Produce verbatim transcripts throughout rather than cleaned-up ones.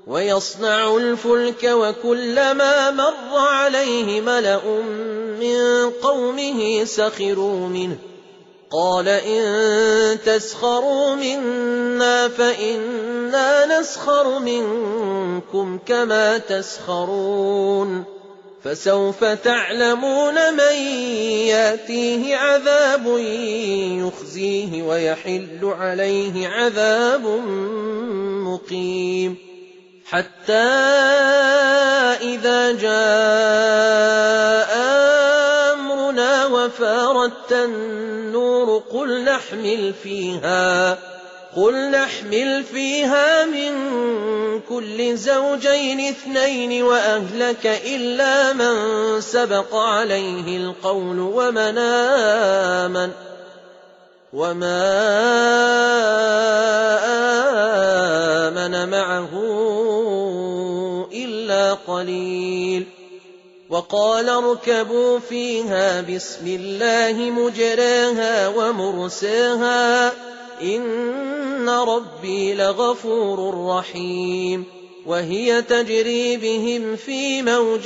ويصنع الفلك وكلما مر عليه ملأ من قومه سخروا منه قال إن تسخروا منا فإنا نسخر منكم كما تسخرون فسوف تعلمون من ياتيه عذاب يخزيه ويحل عليه عذاب مقيم حتى إذا جاء أمرنا وفارت النور قل نحمل فيها قل نحمل فيها من كل زوجين اثنين وأهلك إلا من سبق عليه القول ومن آمن وما آمن معه إلا قليل وقال اركبوا فيها بسم الله مجراها ومرساها إن ربي لغفور رحيم وهي تجري بهم في موج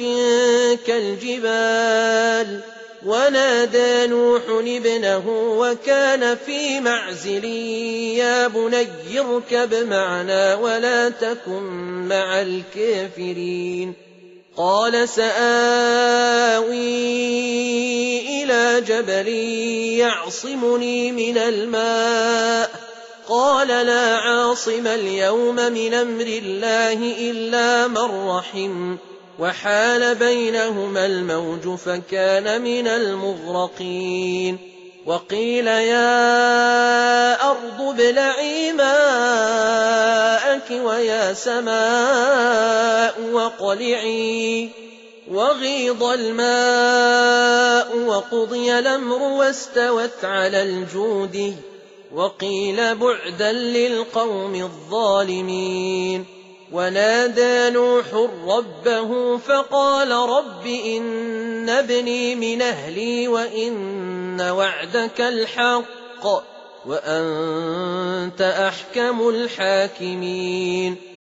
كالجبال ونادى نوح ابنه وكان في معزل يا بني اركب معنا ولا تكن مع الكافرين قال سآوي إلى جبل يعصمني من الماء قال لا عاصم اليوم من أمر الله إلا من رحم وحال بينهما الموج فكان من المغرقين وقيل يا أرض ابلعي ماءك ويا سماء وقلعي وغيض الماء وقضي الأمر واستوت على الجود وقيل بعدا للقوم الظالمين ونادى نوح ربه فقال رب إن ابني من أهلي وإن وعدك الحق وأنت أحكم الحاكمين